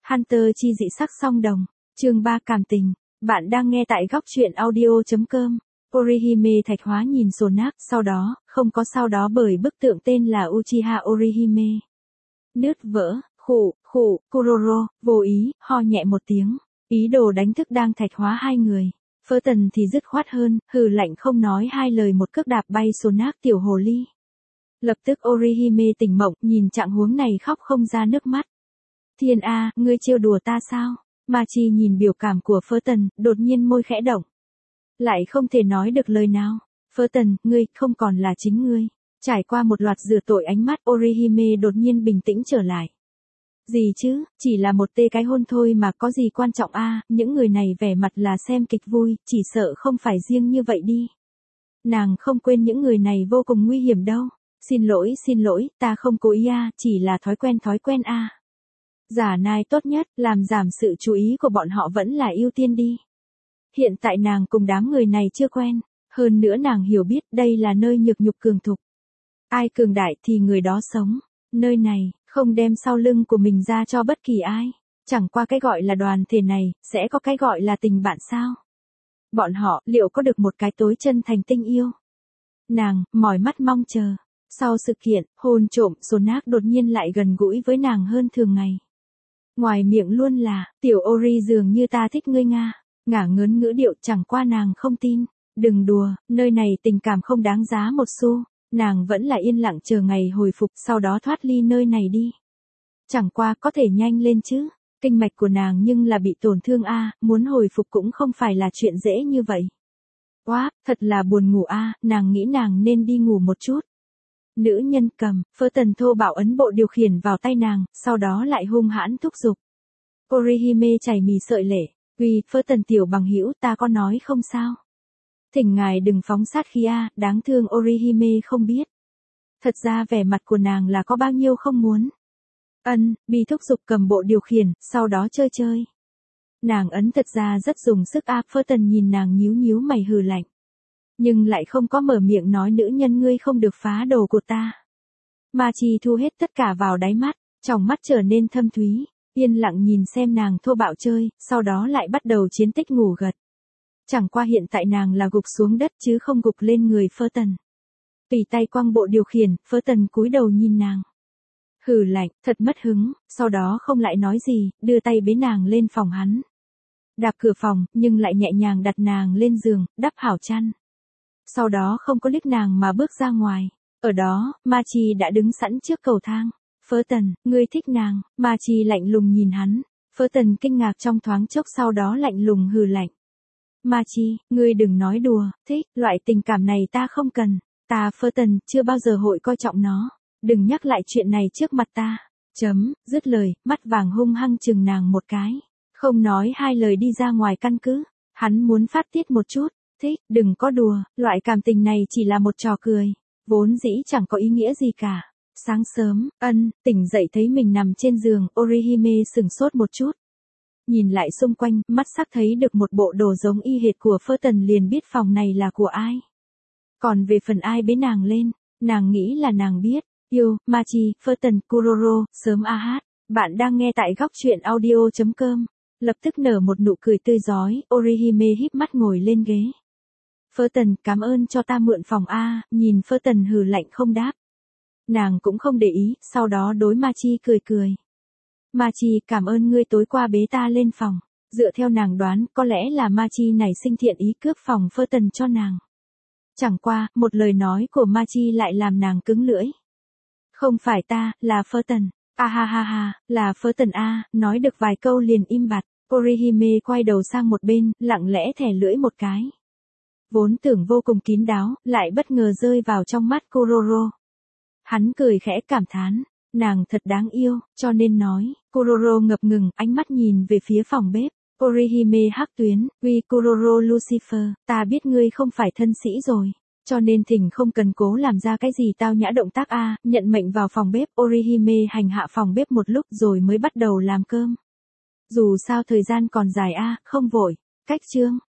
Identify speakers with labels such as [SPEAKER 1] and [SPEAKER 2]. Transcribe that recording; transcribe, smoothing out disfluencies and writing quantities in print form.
[SPEAKER 1] Hunter chi dị sắc song đồng. Chương 3 cảm tình. Bạn đang nghe tại góc truyện audio.com. Orihime thạch hóa nhìn Sonak, sau đó bởi bức tượng tên là Uchiha Orihime. Nứt vỡ, khụ, Kuroro, vô ý, ho nhẹ một tiếng. Ý đồ đánh thức đang thạch hóa hai người. Phơ Tần thì dứt khoát hơn, hừ lạnh không nói hai lời một cước đạp bay Sonak tiểu hồ ly. Lập tức Orihime tỉnh mộng, nhìn trạng huống này khóc không ra nước mắt. Thiên A, ngươi trêu đùa ta sao? Machi nhìn biểu cảm của Phơ Tần, đột nhiên môi khẽ động. Lại không thể nói được lời nào. Phơ Tần, ngươi không còn là chính ngươi. Trải qua một loạt rửa tội ánh mắt, Orihime đột nhiên bình tĩnh trở lại. Gì chứ, chỉ là một cái hôn thôi mà có gì quan trọng a, những người này vẻ mặt là xem kịch vui, chỉ sợ không phải riêng như vậy đi. Nàng không quên những người này vô cùng nguy hiểm đâu. Xin lỗi, ta không cố ý a, chỉ là thói quen a. Giả nai tốt nhất, làm giảm sự chú ý của bọn họ vẫn là ưu tiên đi. Hiện tại nàng cùng đám người này chưa quen, hơn nữa nàng hiểu biết đây là nơi nhược nhục cường thục. Ai cường đại thì người đó sống, nơi này, không đem sau lưng của mình ra cho bất kỳ ai. Chẳng qua cái gọi là đoàn thể này, sẽ có cái gọi là tình bạn sao? Bọn họ, liệu có được một cái tối chân thành tình yêu? Nàng, mỏi mắt mong chờ. Sau sự kiện, hôn trộm, Sonak đột nhiên lại gần gũi với nàng hơn thường ngày. Ngoài miệng luôn là, tiểu Ori dường như ta thích ngươi nga. Ngả ngớn ngữ điệu, chẳng qua nàng không tin. Đừng đùa, nơi này tình cảm không đáng giá một xu. Nàng vẫn là yên lặng chờ ngày hồi phục, sau đó thoát ly nơi này đi. Chẳng qua có thể nhanh lên chứ. Kinh mạch của nàng nhưng là bị tổn thương a, muốn hồi phục cũng không phải là chuyện dễ như vậy. Quá, thật là buồn ngủ a, nàng nghĩ nàng nên đi ngủ một chút. Nữ nhân cầm, Phơ Tần thô bạo ấn bộ điều khiển vào tay nàng, sau đó lại hung hãn thúc giục. Orihime chảy mì sợi lệ. Phơ Tần tiểu bằng hữu, ta có nói không sao? Thỉnh ngài đừng phóng sát khí a, đáng thương Orihime không biết. Thật ra vẻ mặt của nàng là có bao nhiêu không muốn. Bi thúc giục cầm bộ điều khiển, sau đó chơi. Nàng ấn thật ra rất dùng sức a, Phơ Tần nhìn nàng nhíu mày hừ lạnh. Nhưng lại không có mở miệng nói nữ nhân ngươi không được phá đồ của ta. Machi thu hết tất cả vào đáy mắt, tròng mắt trở nên thâm thúy, yên lặng nhìn xem nàng thô bạo chơi, sau đó lại bắt đầu chiến tích ngủ gật. Chẳng qua hiện tại nàng là gục xuống đất chứ không gục lên người Phơ Tần. Tùy tay quăng bộ điều khiển, Phơ Tần cúi đầu nhìn nàng. Hừ lạnh, thật mất hứng, sau đó không lại nói gì, đưa tay bế nàng lên phòng hắn. Đạp cửa phòng, nhưng lại nhẹ nhàng đặt nàng lên giường, đắp hảo chăn. Sau đó không có liếc nàng mà bước ra ngoài. Ở đó, Machi đã đứng sẵn trước cầu thang. Phơ Tần, ngươi thích nàng. Machi lạnh lùng nhìn hắn. Phơ Tần kinh ngạc trong thoáng chốc, sau đó lạnh lùng hừ lạnh. Machi, ngươi đừng nói đùa, thích, loại tình cảm này ta không cần. Ta Phơ Tần, chưa bao giờ hội coi trọng nó. Đừng nhắc lại chuyện này trước mặt ta. Dứt lời, mắt vàng hung hăng chừng nàng một cái. Không nói hai lời đi ra ngoài căn cứ. Hắn muốn phát tiết một chút. Thích, đừng có đùa, loại cảm tình này chỉ là một trò cười. Vốn dĩ chẳng có ý nghĩa gì cả. Sáng sớm, tỉnh dậy thấy mình nằm trên giường, Orihime sửng sốt một chút. Nhìn lại xung quanh, mắt sắc thấy được một bộ đồ giống y hệt của Phơ Tần liền biết phòng này là của ai. Còn về phần ai bế nàng lên, nàng nghĩ là nàng biết. Machi, Phơ Tần, Kuroro, sớm a hát. Bạn đang nghe tại góc truyện audio.com. Lập tức nở một nụ cười tươi rói, Orihime híp mắt ngồi lên ghế. Phơ Tần, cảm ơn cho ta mượn phòng a, nhìn Phơ Tần hừ lạnh không đáp. Nàng cũng không để ý, sau đó đối Machi cười. Machi, cảm ơn ngươi tối qua bế ta lên phòng. Dựa theo nàng đoán, có lẽ là Machi nảy sinh thiện ý cướp phòng Phơ Tần cho nàng. Chẳng qua, một lời nói của Machi lại làm nàng cứng lưỡi. Không phải ta, là Phơ Tần. Ha, là Phơ Tần a, nói được vài câu liền im bặt. Orihime quay đầu sang một bên, lặng lẽ thè lưỡi một cái. Vốn tưởng vô cùng kín đáo, lại bất ngờ rơi vào trong mắt Kuroro. Hắn cười khẽ cảm thán, nàng thật đáng yêu, cho nên nói. Kuroro ngập ngừng, ánh mắt nhìn về phía phòng bếp. Orihime hắc tuyến, Kuroro Lucifer, ta biết ngươi không phải thân sĩ rồi. Cho nên thỉnh không cần cố làm ra cái gì tao nhã động tác a, nhận mệnh vào phòng bếp. Orihime hành hạ phòng bếp một lúc rồi mới bắt đầu làm cơm. Dù sao thời gian còn dài a, không vội. Cách chương.